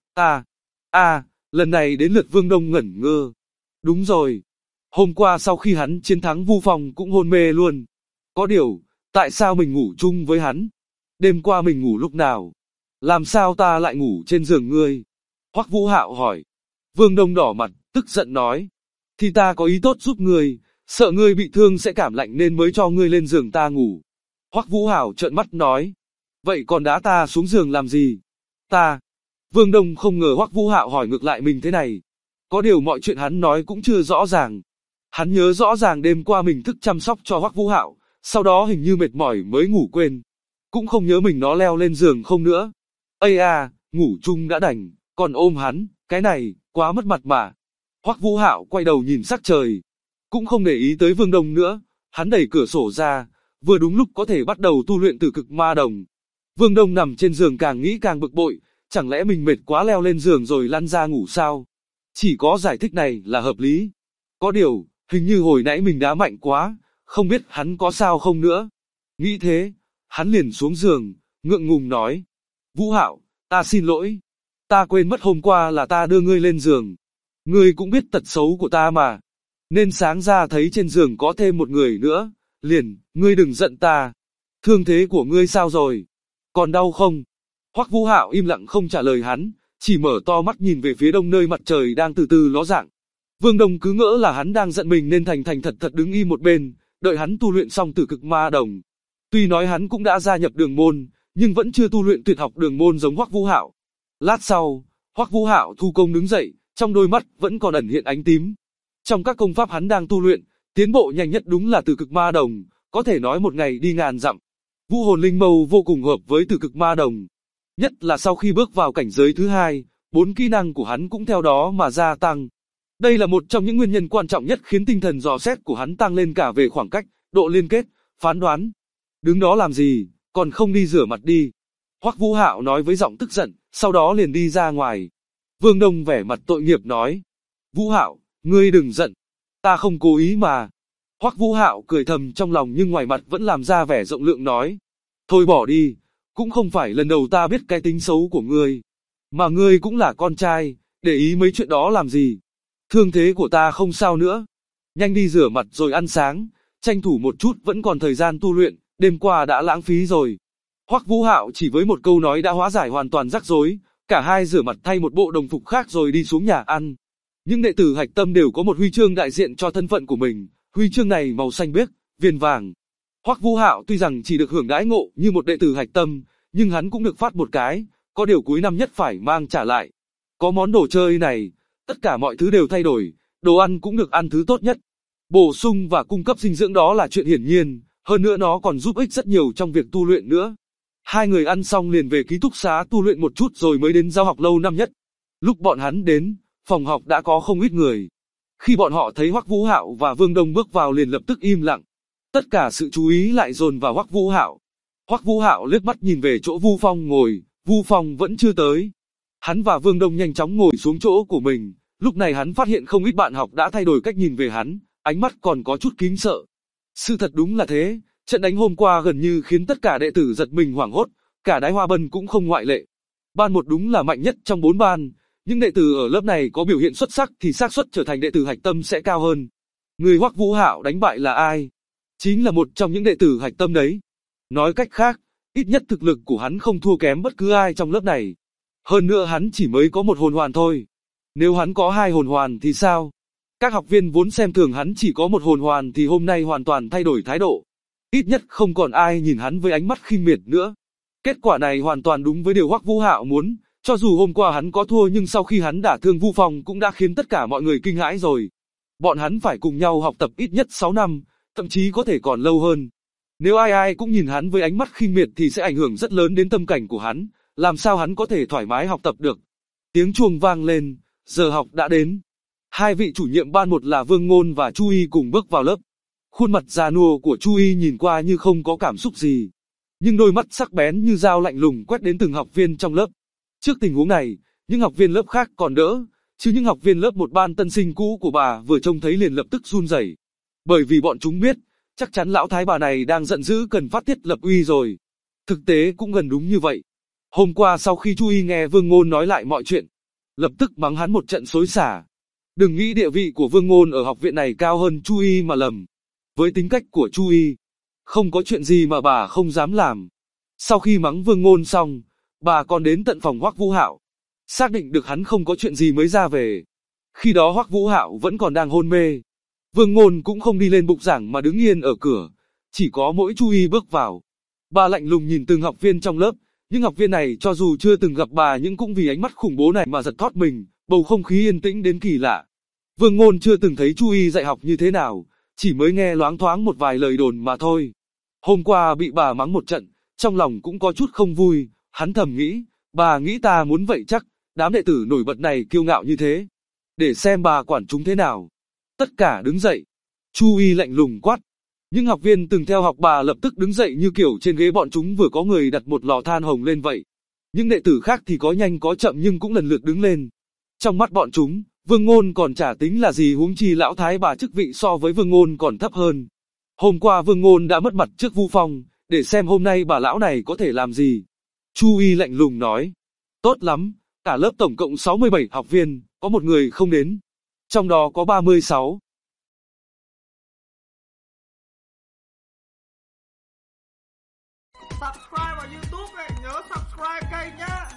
lần này đến lượt Vương Đông ngẩn ngơ. Đúng rồi. Hôm qua sau khi hắn chiến thắng Vu Phong cũng hôn mê luôn. Có điều, tại sao mình ngủ chung với hắn? Đêm qua mình ngủ lúc nào? Làm sao ta lại ngủ trên giường ngươi? Hoắc Vũ Hạo hỏi. Vương Đông đỏ mặt, tức giận nói. Thì ta có ý tốt giúp ngươi, sợ ngươi bị thương sẽ cảm lạnh nên mới cho ngươi lên giường ta ngủ. Hoắc Vũ Hạo trợn mắt nói. Vậy còn đá ta xuống giường làm gì? Vương Đông không ngờ Hoắc Vũ Hạo hỏi ngược lại mình thế này. Có điều mọi chuyện hắn nói cũng chưa rõ ràng. Hắn nhớ rõ ràng đêm qua mình thức chăm sóc cho Hoắc Vũ Hạo, sau đó hình như mệt mỏi mới ngủ quên. Cũng không nhớ mình nó leo lên giường không nữa. Ngủ chung đã đành, còn ôm hắn, cái này, quá mất mặt mà. Hoắc Vũ Hạo quay đầu nhìn sắc trời. Cũng không để ý tới Vương Đông nữa, hắn đẩy cửa sổ ra, vừa đúng lúc có thể bắt đầu tu luyện Tử Cực Ma Đồng. Vương Đông nằm trên giường càng nghĩ càng bực bội, chẳng lẽ mình mệt quá leo lên giường rồi lăn ra ngủ sao? Chỉ có giải thích này là hợp lý. Có điều, hình như hồi nãy mình đá mạnh quá, không biết hắn có sao không nữa. Nghĩ thế, hắn liền xuống giường, ngượng ngùng nói. Vũ Hạo, ta xin lỗi. Ta quên mất hôm qua là ta đưa ngươi lên giường. Ngươi cũng biết tật xấu của ta mà. Nên sáng ra thấy trên giường có thêm một người nữa, ngươi đừng giận ta. Thương thế của ngươi sao rồi? Còn đau không? Hoắc Vũ Hạo im lặng không trả lời hắn, chỉ mở to mắt nhìn về phía đông nơi mặt trời đang từ từ ló dạng. Vương Đông cứ ngỡ là hắn đang giận mình nên thành thật đứng im một bên, đợi hắn tu luyện xong Tử Cực Ma Đồng. Tuy nói hắn cũng đã gia nhập đường môn, nhưng vẫn chưa tu luyện tuyệt học đường môn giống Hoắc Vũ Hạo. Lát sau, Hoắc Vũ Hạo thu công đứng dậy, trong đôi mắt vẫn còn ẩn hiện ánh tím. Trong các công pháp hắn đang tu luyện, tiến bộ nhanh nhất đúng là Tử Cực Ma Đồng, có thể nói một ngày đi ngàn dặm. Vũ hồn linh mâu vô cùng hợp với Tử Cực Ma Đồng. Nhất là sau khi bước vào cảnh giới thứ hai, 4 kỹ năng của hắn cũng theo đó mà gia tăng. Đây là một trong những nguyên nhân quan trọng nhất khiến tinh thần dò xét của hắn tăng lên cả về khoảng cách, độ liên kết, phán đoán. Đứng đó làm gì, còn không đi rửa mặt đi. Hoắc Vũ Hạo nói với giọng tức giận, sau đó liền đi ra ngoài. Vương Đông vẻ mặt tội nghiệp nói. Vũ Hạo, ngươi đừng giận. Ta không cố ý mà. Hoắc Vũ Hạo cười thầm trong lòng nhưng ngoài mặt vẫn làm ra vẻ rộng lượng nói. Thôi bỏ đi, cũng không phải lần đầu ta biết cái tính xấu của ngươi. Mà ngươi cũng là con trai, để ý mấy chuyện đó làm gì. Thương thế của ta không sao nữa. Nhanh đi rửa mặt rồi ăn sáng, tranh thủ một chút vẫn còn thời gian tu luyện, đêm qua đã lãng phí rồi. Hoắc Vũ Hạo chỉ với một câu nói đã hóa giải hoàn toàn rắc rối, cả hai rửa mặt thay một bộ đồng phục khác rồi đi xuống nhà ăn. Những đệ tử Hạch Tâm đều có một huy chương đại diện cho thân phận của mình, huy chương này màu xanh biếc, viền vàng. Hoắc Vũ Hạo tuy rằng chỉ được hưởng đãi ngộ như một đệ tử Hạch Tâm, nhưng hắn cũng được phát một cái, có điều cuối năm nhất phải mang trả lại. Có món đồ chơi này, tất cả mọi thứ đều thay đổi, đồ ăn cũng được ăn thứ tốt nhất. Bổ sung và cung cấp dinh dưỡng đó là chuyện hiển nhiên, hơn nữa nó còn giúp ích rất nhiều trong việc tu luyện nữa. Hai người ăn xong liền về ký túc xá tu luyện một chút rồi mới đến giao học lâu năm nhất. Lúc bọn hắn đến, phòng học đã có không ít người. Khi bọn họ thấy Hoắc Vũ Hạo và Vương Đông bước vào liền lập tức im lặng. Tất cả sự chú ý lại dồn vào Hoắc Vũ Hạo. Hoắc Vũ Hạo liếc mắt nhìn về chỗ Vu Phong ngồi, Vu Phong vẫn chưa tới. Hắn và Vương Đông nhanh chóng ngồi xuống chỗ của mình, lúc này hắn phát hiện không ít bạn học đã thay đổi cách nhìn về hắn, ánh mắt còn có chút kính sợ. Sự thật đúng là thế, trận đánh hôm qua gần như khiến tất cả đệ tử giật mình hoảng hốt, cả Đái Hoa Bân cũng không ngoại lệ. Ban 1 đúng là mạnh nhất trong 4 ban, nhưng đệ tử ở lớp này có biểu hiện xuất sắc thì xác suất trở thành đệ tử Hạch Tâm sẽ cao hơn. Người Hoắc Vũ Hạo đánh bại là ai? Chính là một trong những đệ tử Hạch Tâm đấy. Nói cách khác, ít nhất thực lực của hắn không thua kém bất cứ ai trong lớp này. Hơn nữa hắn chỉ mới có 1 hồn hoàn thôi. Nếu hắn có 2 hồn hoàn thì sao? Các học viên vốn xem thường hắn chỉ có 1 hồn hoàn thì hôm nay hoàn toàn thay đổi thái độ. Ít nhất không còn ai nhìn hắn với ánh mắt khinh miệt nữa. Kết quả này hoàn toàn đúng với điều Hoắc Vũ Hạo muốn, cho dù hôm qua hắn có thua nhưng sau khi hắn đả thương Vu Phong cũng đã khiến tất cả mọi người kinh hãi rồi. Bọn hắn phải cùng nhau học tập ít nhất 6 năm, thậm chí có thể còn lâu hơn. Nếu ai ai cũng nhìn hắn với ánh mắt khinh miệt thì sẽ ảnh hưởng rất lớn đến tâm cảnh của hắn, làm sao hắn có thể thoải mái học tập được. Tiếng chuông vang lên, giờ học đã đến. Hai vị chủ nhiệm ban, một là Vương Ngôn và Chu Y, cùng bước vào lớp. Khuôn mặt già nua của Chu Y nhìn qua như không có cảm xúc gì, nhưng đôi mắt sắc bén như dao lạnh lùng quét đến từng học viên trong lớp. Trước tình huống này, những học viên lớp khác còn đỡ, chứ những học viên lớp một ban tân sinh cũ của bà vừa trông thấy liền lập tức run rẩy, bởi vì bọn chúng biết, chắc chắn lão thái bà này đang giận dữ cần phát tiết lập uy rồi. Thực tế cũng gần đúng như vậy. Hôm qua sau khi Chu Y nghe Vương Ngôn nói lại mọi chuyện, lập tức mắng hắn một trận xối xả. Đừng nghĩ địa vị của Vương Ngôn ở học viện này cao hơn Chu Y mà lầm. Với tính cách của Chu Y, không có chuyện gì mà bà không dám làm. Sau khi mắng Vương Ngôn xong, bà còn đến tận phòng Hoắc Vũ Hạo, xác định được hắn không có chuyện gì mới ra về. Khi đó Hoắc Vũ Hạo vẫn còn đang hôn mê. Vương Ngôn cũng không đi lên bục giảng mà đứng yên ở cửa, chỉ có mỗi Chu Y bước vào. Bà lạnh lùng nhìn từng học viên trong lớp, những học viên này cho dù chưa từng gặp bà nhưng cũng vì ánh mắt khủng bố này mà giật thót mình, bầu không khí yên tĩnh đến kỳ lạ. Vương Ngôn chưa từng thấy Chu Y dạy học như thế nào, chỉ mới nghe loáng thoáng một vài lời đồn mà thôi. Hôm qua bị bà mắng một trận, trong lòng cũng có chút không vui, hắn thầm nghĩ, bà nghĩ ta muốn vậy chắc, đám đệ tử nổi bật này kiêu ngạo như thế. Để xem bà quản chúng thế nào. Tất cả đứng dậy. Chu Y lạnh lùng quát. Những học viên từng theo học bà lập tức đứng dậy như kiểu trên ghế bọn chúng vừa có người đặt một lò than hồng lên vậy. Những đệ tử khác thì có nhanh có chậm nhưng cũng lần lượt đứng lên. Trong mắt bọn chúng, Vương Ngôn còn chả tính là gì, huống chi lão thái bà chức vị so với Vương Ngôn còn thấp hơn. Hôm qua Vương Ngôn đã mất mặt trước Vu Phong, để xem hôm nay bà lão này có thể làm gì. Chu Y lạnh lùng nói. Tốt lắm, cả lớp tổng cộng 67 học viên, có một người không đến. Trong đó có 36. Subscribe vào YouTube này, nhớ subscribe kênh nhá.